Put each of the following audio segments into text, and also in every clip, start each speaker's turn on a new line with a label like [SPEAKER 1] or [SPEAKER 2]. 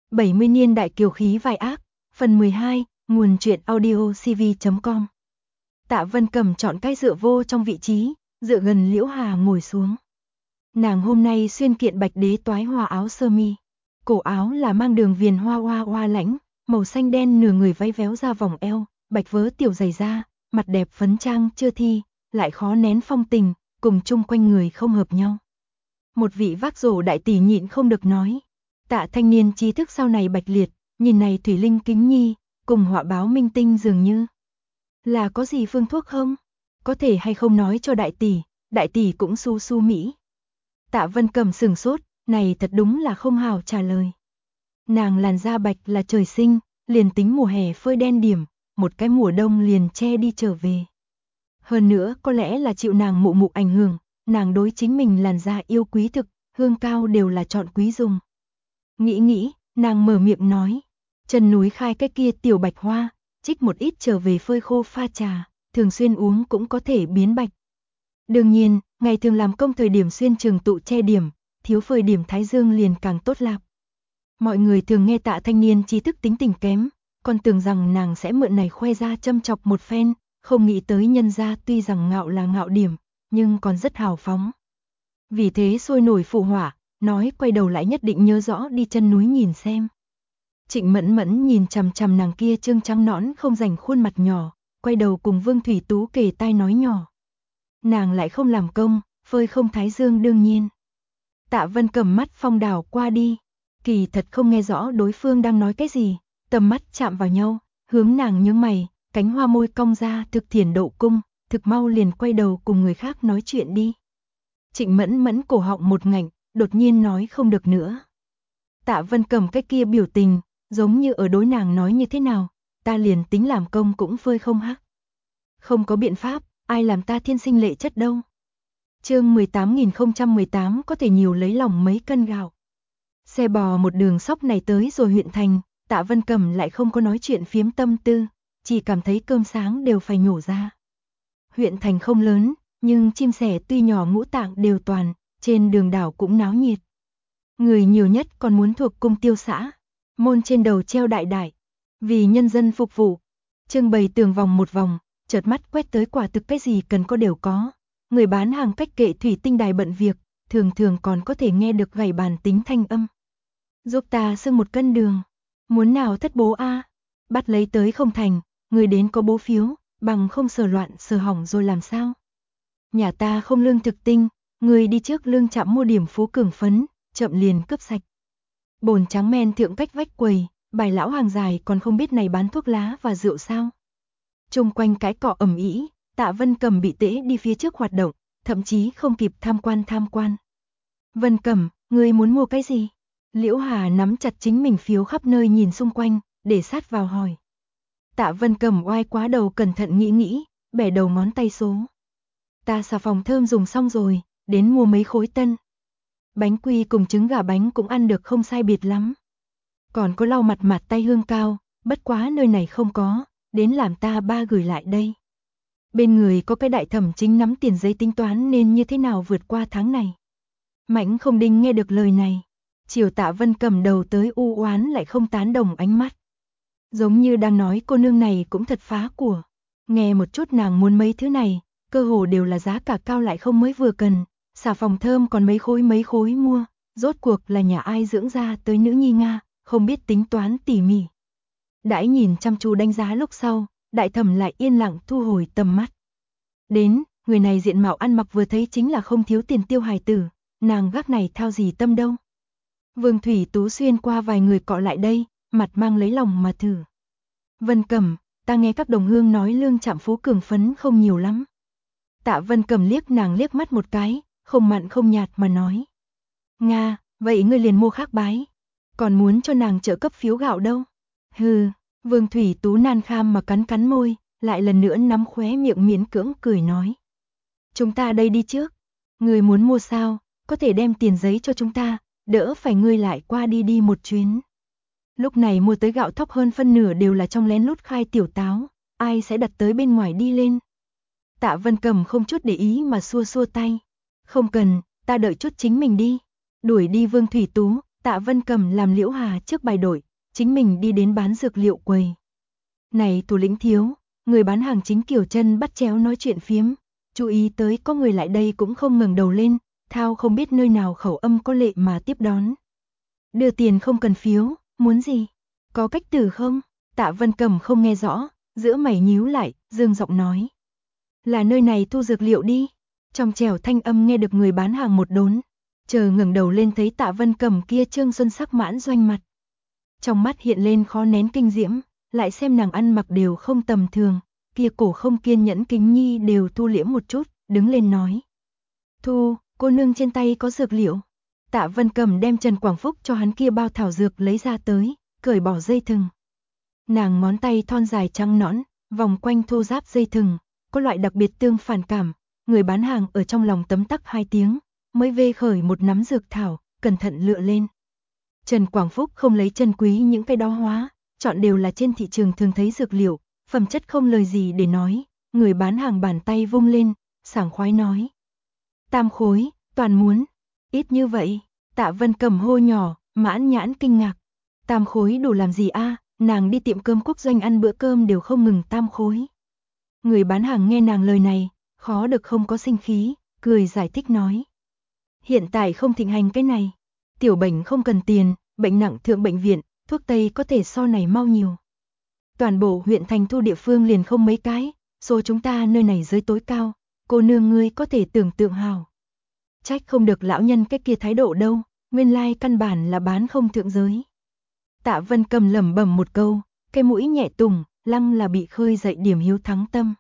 [SPEAKER 1] 70 niên đại kiều khí vai ác, phần 12, nguồn truyện audio cv.com. Tạ Vân Cầm chọn cái dựa vô trong vị trí, dựa gần Liễu Hà ngồi xuống. Nàng hôm nay xuyên kiện bạch đế toái hoa áo sơ mi, cổ áo là mang đường viền hoa hoa lãnh, màu xanh đen nửa người váy véo ra vòng eo, bạch vớ tiểu giày da, mặt đẹp phấn trang chưa thi, lại khó nén phong tình, cùng chung quanh người không hợp nhau. Một vị vác rổ đại tỷ nhịn không được nói, Tạ thanh niên trí thức sau này bạch liệt, nhìn này thủy linh kính nhi, cùng họa báo minh tinh dường như. Là có gì phương thuốc không? Có thể hay không nói cho đại tỷ cũng su su mỹ. Tạ Vân Cầm sừng sốt, này thật đúng là không hào trả lời. Nàng làn da bạch là trời sinh, liền tính mùa hè phơi đen điểm, một cái mùa đông liền che đi trở về. Hơn nữa có lẽ là chịu nàng mụ mụ ảnh hưởng, nàng đối chính mình làn da yêu quý thực, hương cao đều là chọn quý dùng. Nghĩ, nàng mở miệng nói, chân núi khai cái kia tiểu bạch hoa, trích một ít trở về phơi khô pha trà, thường xuyên uống cũng có thể biến bạch. Đương nhiên, ngày thường làm công thời điểm xuyên trường tụ che điểm, thiếu phơi điểm thái dương liền càng tốt lạp. Mọi người thường nghe Tạ thanh niên trí thức tính tình kém, còn tưởng rằng nàng sẽ mượn này khoe ra châm chọc một phen, không nghĩ tới nhân gia tuy rằng ngạo là ngạo điểm, nhưng còn rất hào phóng. Vì thế sôi nổi phụ họa, nói quay đầu lại nhất định nhớ rõ đi chân núi nhìn xem. Trịnh Mẫn Mẫn nhìn chằm chằm nàng kia trương trắng nõn không rảnh khuôn mặt nhỏ, quay đầu cùng Vương Thủy Tú kề tai nói nhỏ. Nàng lại không làm công, phơi không thái dương đương nhiên. Tạ Vân Cầm mắt phong đảo qua đi, kỳ thật không nghe rõ đối phương đang nói cái gì, tầm mắt chạm vào nhau, hướng nàng nhướng mày, cánh hoa môi cong ra thực thiền độ cung, thực mau liền quay đầu cùng người khác nói chuyện đi. Trịnh Mẫn Mẫn cổ họng một ngạnh, đột nhiên nói không được nữa. Tạ Vân Cầm cái kia biểu tình, giống như ở đối nàng nói như thế nào, ta liền tính làm công cũng phơi không hắc. Không có biện pháp, ai làm ta thiên sinh lệ chất đâu. Chương 18.018 có thể nhiều lấy lòng mấy cân gạo. Xe bò một đường sóc này tới rồi huyện thành, Tạ Vân Cầm lại không có nói chuyện phiếm tâm tư, chỉ cảm thấy cơm sáng đều phải nhổ ra. Huyện thành không lớn, nhưng chim sẻ tuy nhỏ ngũ tạng đều toàn, trên đường đảo cũng náo nhiệt. Người nhiều nhất còn muốn thuộc cung tiêu xã, môn trên đầu treo đại, vì nhân dân phục vụ. Trưng bày tường vòng một vòng, chợt mắt quét tới quả thực cái gì cần có đều có. Người bán hàng cách kệ thủy tinh đài bận việc, thường còn có thể nghe được gảy bàn tính thanh âm. Giúp ta xưng 1 cân đường, muốn nào thất bố a? Bắt lấy tới không thành, người đến có bố phiếu, bằng không sờ loạn sờ hỏng rồi làm sao? Nhà ta không lương thực tinh, người đi trước lương trạm mua điểm Phú Cường phấn, chậm liền cướp sạch. Bồn trắng men thượng cách vách quầy, bài lão hàng dài còn không biết này bán thuốc lá và rượu sao. Trung quanh cái cọ ầm ĩ, Tạ Vân Cầm bị tễ đi phía trước hoạt động, thậm chí không kịp tham quan. Vân Cầm, ngươi muốn mua cái gì? Liễu Hà nắm chặt chính mình phiếu khắp nơi nhìn xung quanh, để sát vào hỏi. Tạ Vân Cầm oai quá đầu cẩn thận nghĩ, bẻ đầu ngón tay số. Ta xà phòng thơm dùng xong rồi, đến mua mấy khối tân. Bánh quy cùng trứng gà bánh cũng ăn được không sai biệt lắm. Còn có lau mặt tay hương cao, bất quá nơi này không có, đến làm ta ba gửi lại đây. Bên người có cái đại thẩm chính nắm tiền giấy tính toán nên như thế nào vượt qua tháng này. Mãnh Không Đinh nghe được lời này, chiều Tạ Vân Cầm đầu tới u oán lại không tán đồng ánh mắt. Giống như đang nói cô nương này cũng thật phá của. Nghe một chút nàng muốn mấy thứ này, cơ hồ đều là giá cả cao lại không mới vừa cần. Xà phòng thơm còn mấy khối mua, rốt cuộc là nhà ai dưỡng ra tới nữ nhi Nga, không biết tính toán tỉ mỉ. Đãi nhìn chăm chú đánh giá lúc sau, đại thẩm lại yên lặng thu hồi tầm mắt. Đến, người này diện mạo ăn mặc vừa thấy chính là không thiếu tiền tiêu hài tử, nàng gác này thao gì tâm đâu. Vương Thủy Tú xuyên qua vài người cọ lại đây, mặt mang lấy lòng mà thử. Vân Cầm, ta nghe các đồng hương nói lương trạm Phú Cường phấn không nhiều lắm. Tạ Vân Cầm liếc nàng liếc mắt một cái, không mặn không nhạt mà nói. Nga, vậy ngươi liền mua khác bái. Còn muốn cho nàng trợ cấp phiếu gạo đâu. Hừ, Vương Thủy Tú nan kham mà cắn môi, lại lần nữa nắm khóe miệng miễn cưỡng cười nói. Chúng ta đây đi trước. Ngươi muốn mua sao, có thể đem tiền giấy cho chúng ta, đỡ phải ngươi lại qua đi một chuyến. Lúc này mua tới gạo thóc hơn phân nửa đều là trong lén lút khai tiểu táo, ai sẽ đặt tới bên ngoài đi lên. Tạ Vân Cầm không chút để ý mà xua tay. Không cần, ta đợi chút chính mình đi. Đuổi đi Vương Thủy Tú, Tạ Vân Cầm làm Liễu Hà trước bài đội, chính mình đi đến bán dược liệu quầy. Này thủ lĩnh thiếu, người bán hàng chính kiểu chân bắt chéo nói chuyện phiếm, chú ý tới có người lại đây cũng không ngẩng đầu lên, thao không biết nơi nào khẩu âm có lệ mà tiếp đón. Đưa tiền không cần phiếu, muốn gì? Có cách tử không? Tạ Vân Cầm không nghe rõ, giữa mày nhíu lại, dương giọng nói. Là nơi này thu dược liệu đi. Trong trẻo thanh âm nghe được người bán hàng một đốn. Chờ ngẩng đầu lên thấy Tạ Vân Cầm kia trương xuân sắc mãn doanh mặt. Trong mắt hiện lên khó nén kinh diễm, lại xem nàng ăn mặc đều không tầm thường, kia cổ không kiên nhẫn kính nhi đều thu liễm một chút, đứng lên nói. Thu, cô nương trên tay có dược liệu. Tạ Vân Cầm đem Trần Quảng Phúc cho hắn kia bao thảo dược lấy ra tới, cởi bỏ dây thừng. Nàng ngón tay thon dài trắng nõn, vòng quanh thô ráp dây thừng, có loại đặc biệt tương phản cảm, người bán hàng ở trong lòng tấm tắc 2 tiếng, mới vê khởi một nắm dược thảo, cẩn thận lựa lên. Trần Quảng Phúc không lấy chân quý những cái đó hóa, chọn đều là trên thị trường thường thấy dược liệu, phẩm chất không lời gì để nói, người bán hàng bàn tay vung lên, sảng khoái nói. Tam khối, toàn muốn, ít như vậy, Tạ Vân Cầm hô nhỏ, mãn nhãn kinh ngạc. Tam khối đủ làm gì a? Nàng đi tiệm cơm quốc doanh ăn bữa cơm đều không ngừng tam khối. Người bán hàng nghe nàng lời này, khó được không có sinh khí, cười giải thích nói. Hiện tại không thịnh hành cái này, tiểu bệnh không cần tiền, bệnh nặng thượng bệnh viện, thuốc tây có thể so này mau nhiều. Toàn bộ huyện thành thu địa phương liền không mấy cái, số chúng ta nơi này giới tối cao, cô nương ngươi có thể tưởng tượng hào. Trách không được lão nhân cái kia thái độ đâu, nguyên lai căn bản là bán không thượng giới. Tạ Vân Cầm lẩm bẩm một câu, cái mũi nhẹ tùng, lăng là bị khơi dậy điểm hiếu thắng tâm.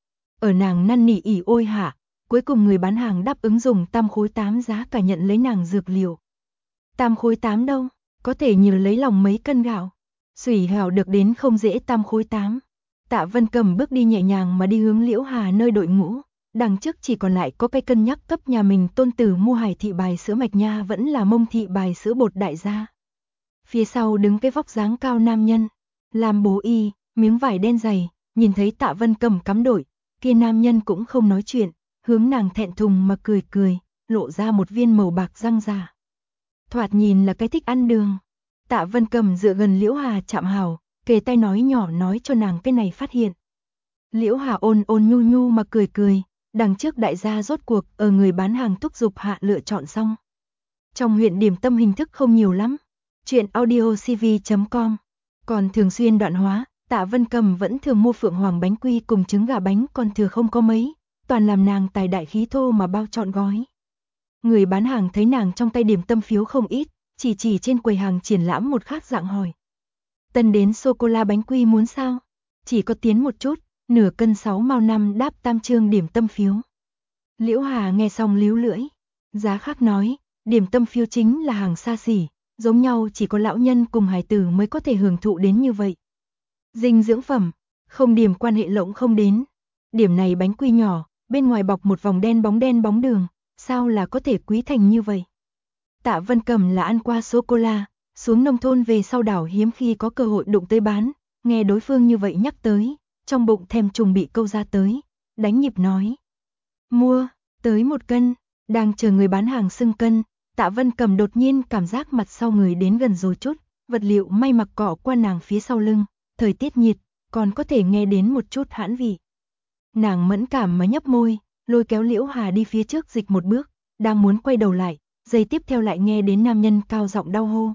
[SPEAKER 1] Ở nàng năn nỉ ỉ ôi hả, cuối cùng người bán hàng đáp ứng dùng tam khối 8 giá cả nhận lấy nàng dược liệu. Tam khối 8 đâu, có thể nhiều lấy lòng mấy cân gạo. Xủy hào được đến không dễ tam khối 8. Tạ Vân Cầm bước đi nhẹ nhàng mà đi hướng Liễu Hà nơi đội ngũ, đằng trước chỉ còn lại có cái cân nhắc cấp nhà mình tôn tử mua Hải thị bài sữa mạch nha vẫn là Mông thị bài sữa bột đại gia. Phía sau đứng cái vóc dáng cao nam nhân, làm bố y, miếng vải đen dày, nhìn thấy Tạ Vân Cầm cắm đội, kia nam nhân cũng không nói chuyện, hướng nàng thẹn thùng mà cười cười, lộ ra một viên màu bạc răng già. Thoạt nhìn là cái thích ăn đường. Tạ Vân Cầm dựa gần Liễu Hà chạm hào, kề tay nói nhỏ nói cho nàng cái này phát hiện. Liễu Hà ôn ôn nhu nhu mà cười cười, đằng trước đại gia rốt cuộc ở người bán hàng thúc giục hạ lựa chọn xong. Trong huyện điểm tâm hình thức không nhiều lắm. Chuyện audiocv.com. Còn thường xuyên đoạn hóa, Tạ Vân Cầm vẫn thường mua phượng hoàng bánh quy cùng trứng gà bánh còn thừa không có mấy, toàn làm nàng tài đại khí thô mà bao trọn gói. Người bán hàng thấy nàng trong tay điểm tâm phiếu không ít, chỉ trên quầy hàng triển lãm một khác dạng hỏi. Tân đến sô-cô-la bánh quy muốn sao? Chỉ có tiến một chút, nửa cân 6 mao 5 đáp tam trương điểm tâm phiếu. Liễu Hà nghe xong líu lưỡi, giá khác nói, điểm tâm phiếu chính là hàng xa xỉ, giống nhau chỉ có lão nhân cùng hài tử mới có thể hưởng thụ đến như vậy. Dinh dưỡng phẩm, không điểm quan hệ lộng không đến. Điểm này bánh quy nhỏ, bên ngoài bọc một vòng đen bóng đường, sao là có thể quý thành như vậy? Tạ Vân Cầm là ăn qua sô-cô-la, xuống nông thôn về sau đảo hiếm khi có cơ hội đụng tới bán, nghe đối phương như vậy nhắc tới, trong bụng thèm trùng bị câu ra tới, đánh nhịp nói. Mua, tới 1 cân, đang chờ người bán hàng xưng cân, Tạ Vân Cầm đột nhiên cảm giác mặt sau người đến gần rồi chút, vật liệu may mặc cọ qua nàng phía sau lưng, thời tiết nhiệt, còn có thể nghe đến một chút hãn vị. Nàng mẫn cảm mà nhấp môi, lôi kéo Liễu Hà đi phía trước dịch một bước, đang muốn quay đầu lại, giây tiếp theo lại nghe đến nam nhân cao giọng đau hô.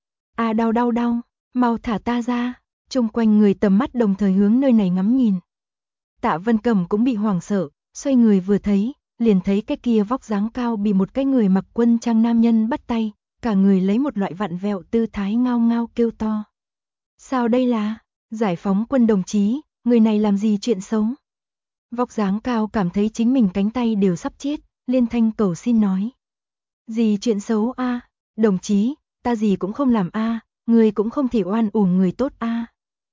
[SPEAKER 1] À đau, mau thả ta ra, chung quanh người tầm mắt đồng thời hướng nơi này ngắm nhìn. Tạ Vân Cầm cũng bị hoảng sợ, xoay người vừa thấy, liền thấy cái kia vóc dáng cao bị một cái người mặc quân trang nam nhân bắt tay, cả người lấy một loại vặn vẹo tư thái ngao ngao kêu to. Sao đây là, giải phóng quân đồng chí, người này làm gì chuyện xấu? Vóc dáng cao cảm thấy chính mình cánh tay đều sắp chết, liên thanh cầu xin nói. Gì chuyện xấu a, đồng chí, ta gì cũng không làm a, người cũng không thể oan uổng người tốt a.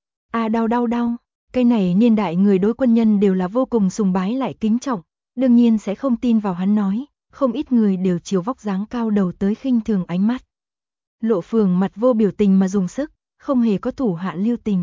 [SPEAKER 1] À đau, cái này niên đại người đối quân nhân đều là vô cùng sùng bái lại kính trọng, đương nhiên sẽ không tin vào hắn nói, không ít người đều chiều vóc dáng cao đầu tới khinh thường ánh mắt. Lộ Phường mặt vô biểu tình mà dùng sức, không hề có thủ hạ lưu tình.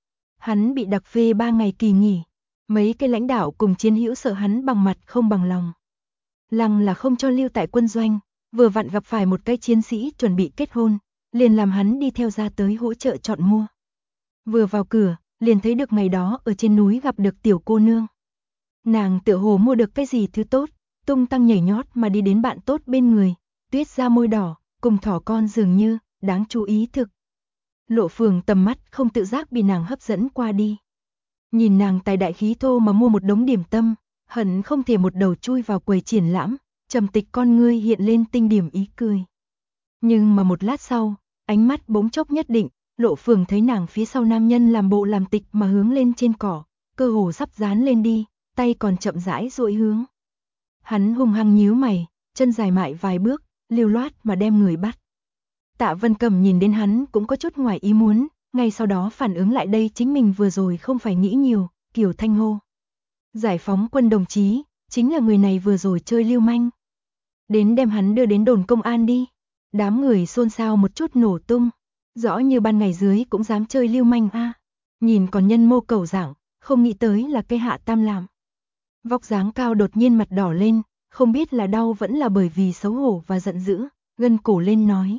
[SPEAKER 1] Hắn bị đặc phê 3 ngày kỳ nghỉ, mấy cái lãnh đạo cùng chiến hữu sợ hắn bằng mặt không bằng lòng. Lăng là không cho lưu tại quân doanh, vừa vặn gặp phải một cái chiến sĩ chuẩn bị kết hôn, liền làm hắn đi theo ra tới hỗ trợ chọn mua. Vừa vào cửa, liền thấy được ngày đó ở trên núi gặp được tiểu cô nương. Nàng tựa hồ mua được cái gì thứ tốt, tung tăng nhảy nhót mà đi đến bạn tốt bên người, tuyết ra môi đỏ, cùng thỏ con dường như, đáng chú ý thực. Lộ Phường tầm mắt không tự giác bị nàng hấp dẫn qua đi. Nhìn nàng tài đại khí thô mà mua một đống điểm tâm, hận không thể một đầu chui vào quầy triển lãm, trầm tịch con ngươi hiện lên tinh điểm ý cười. Nhưng mà một lát sau, ánh mắt bỗng chốc nhất định, Lộ Phường thấy nàng phía sau nam nhân làm bộ làm tịch mà hướng lên trên cỏ, cơ hồ sắp dán lên đi, tay còn chậm rãi duỗi hướng. Hắn hung hăng nhíu mày, chân dài mại vài bước, lưu loát mà đem người bắt. Tạ Vân Cầm nhìn đến hắn cũng có chút ngoài ý muốn, ngay sau đó phản ứng lại đây chính mình vừa rồi không phải nghĩ nhiều, Kiều Thanh hô. Giải phóng quân đồng chí, chính là người này vừa rồi chơi lưu manh. Đến đem hắn đưa đến đồn công an đi. Đám người xôn xao một chút nổ tung. Rõ như ban ngày dưới cũng dám chơi lưu manh a. Nhìn còn nhân mô cầu dạng, không nghĩ tới là cây Hạ Tam làm. Vóc dáng cao đột nhiên mặt đỏ lên, không biết là đau vẫn là bởi vì xấu hổ và giận dữ, gân cổ lên nói.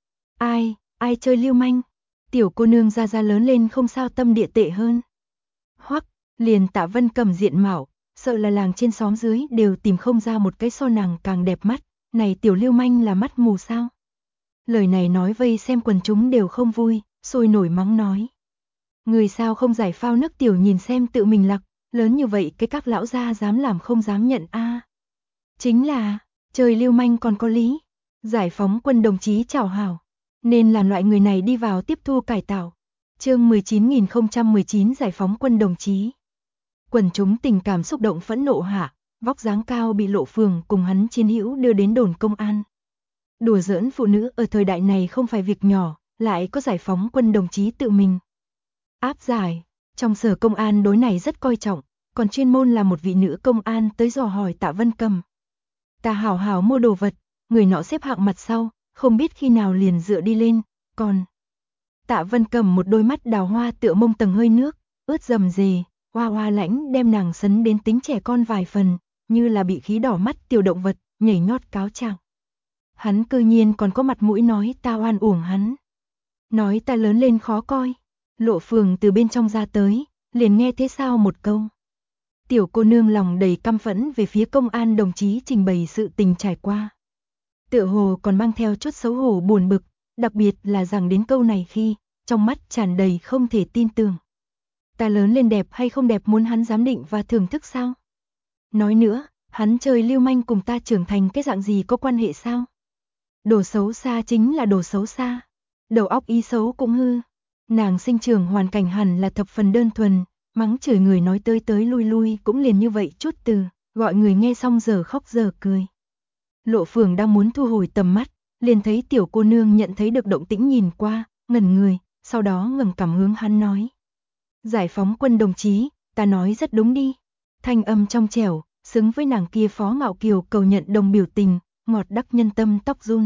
[SPEAKER 1] Ai chơi lưu manh? Tiểu cô nương ra lớn lên không sao tâm địa tệ hơn. Hoắc, liền Tạ Vân Cầm diện mạo, sợ là làng trên xóm dưới đều tìm không ra một cái so nàng càng đẹp mắt, này tiểu lưu manh là mắt mù sao? Lời này nói vây xem quần chúng đều không vui, sôi nổi mắng nói. Người sao không giải phao nước tiểu nhìn xem tự mình lặc, lớn như vậy cái các lão gia dám làm không dám nhận a. Chính là, trời lưu manh còn có lý. Giải phóng quân đồng chí chào hảo, nên là loại người này đi vào tiếp thu cải tạo. Chương 19.019 giải phóng quân đồng chí. Quần chúng tình cảm xúc động phẫn nộ hạ, vóc dáng cao bị Lộ Phường cùng hắn chiến hữu đưa đến đồn công an. Đùa giỡn phụ nữ ở thời đại này không phải việc nhỏ, lại có giải phóng quân đồng chí tự mình áp giải. Trong sở công an đối này rất coi trọng, còn chuyên môn là một vị nữ công an tới dò hỏi Tạ Vân Cầm. Ta hảo hảo mua đồ vật, người nọ xếp hạng mặt sau, không biết khi nào liền dựa đi lên, còn Tạ Vân Cầm một đôi mắt đào hoa tựa mông tầng hơi nước, ướt rầm rề, hoa hoa lãnh đem nàng sấn đến tính trẻ con vài phần, như là bị khí đỏ mắt tiểu động vật, nhảy nhót cáo trạng. Hắn cư nhiên còn có mặt mũi nói ta oan uổng hắn. Nói ta lớn lên khó coi. Lộ Phường từ bên trong ra tới, liền nghe thế sao một câu. Tiểu cô nương lòng đầy căm phẫn về phía công an đồng chí trình bày sự tình trải qua. Tựa hồ còn mang theo chút xấu hổ buồn bực, đặc biệt là rằng đến câu này khi, trong mắt tràn đầy không thể tin tưởng. Ta lớn lên đẹp hay không đẹp muốn hắn giám định và thưởng thức sao? Nói nữa, hắn chơi lưu manh cùng ta trưởng thành cái dạng gì có quan hệ sao? Đồ xấu xa chính là đồ xấu xa. Đầu óc ý xấu cũng hư. Nàng sinh trưởng hoàn cảnh hẳn là thập phần đơn thuần, mắng chửi người nói tới lui lui cũng liền như vậy chút từ, gọi người nghe xong giờ khóc giờ cười. Lộ Phường đang muốn thu hồi tầm mắt, liền thấy tiểu cô nương nhận thấy được động tĩnh nhìn qua, ngẩn người, sau đó ngẩng cằm hướng hắn nói. Giải phóng quân đồng chí, ta nói rất đúng đi. Thanh âm trong trẻo, xứng với nàng kia phó ngạo kiều cầu nhận đồng biểu tình, ngọt đắc nhân tâm tóc run.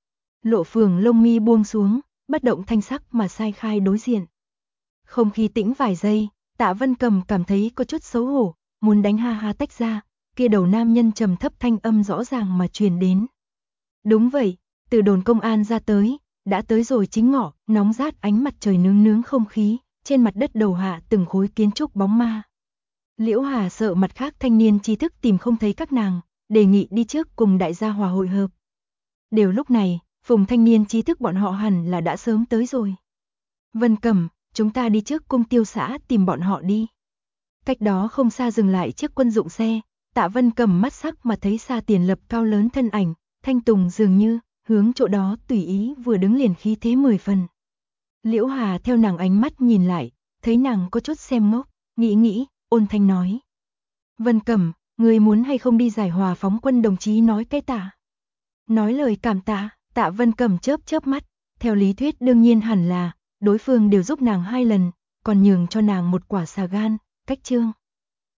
[SPEAKER 1] Lộ Phường lông mi buông xuống, bất động thanh sắc mà sai khai đối diện. Không khí tĩnh vài giây, Tạ Vân Cầm cảm thấy có chút xấu hổ, muốn đánh ha ha tách ra, kia đầu nam nhân trầm thấp thanh âm rõ ràng mà truyền đến. Đúng vậy, từ đồn công an ra tới, đã tới rồi chính ngọ, nóng rát ánh mặt trời nướng nướng không khí, trên mặt đất đầu hạ từng khối kiến trúc bóng ma. Liễu Hà sợ mặt khác thanh niên trí thức tìm không thấy các nàng, đề nghị đi trước cùng đại gia hòa hội hợp. Đều lúc này, vùng thanh niên trí thức bọn họ hẳn là đã sớm tới rồi. Vân Cầm, chúng ta đi trước cung tiêu xã tìm bọn họ đi. Cách đó không xa dừng lại chiếc quân dụng xe, Tạ Vân Cầm mắt sắc mà thấy xa tiền lập cao lớn thân ảnh, thanh tùng dường như, hướng chỗ đó tùy ý vừa đứng liền khí thế 10 phần. Liễu Hà theo nàng ánh mắt nhìn lại, thấy nàng có chút xem ngốc, nghĩ, ôn thanh nói. Vân Cầm, người muốn hay không đi giải hòa phóng quân đồng chí nói cái tả. Nói lời cảm tạ, Tạ Vân Cầm chớp mắt, theo lý thuyết đương nhiên hẳn là, đối phương đều giúp nàng 2 lần, còn nhường cho nàng một quả xà gan, cách chương.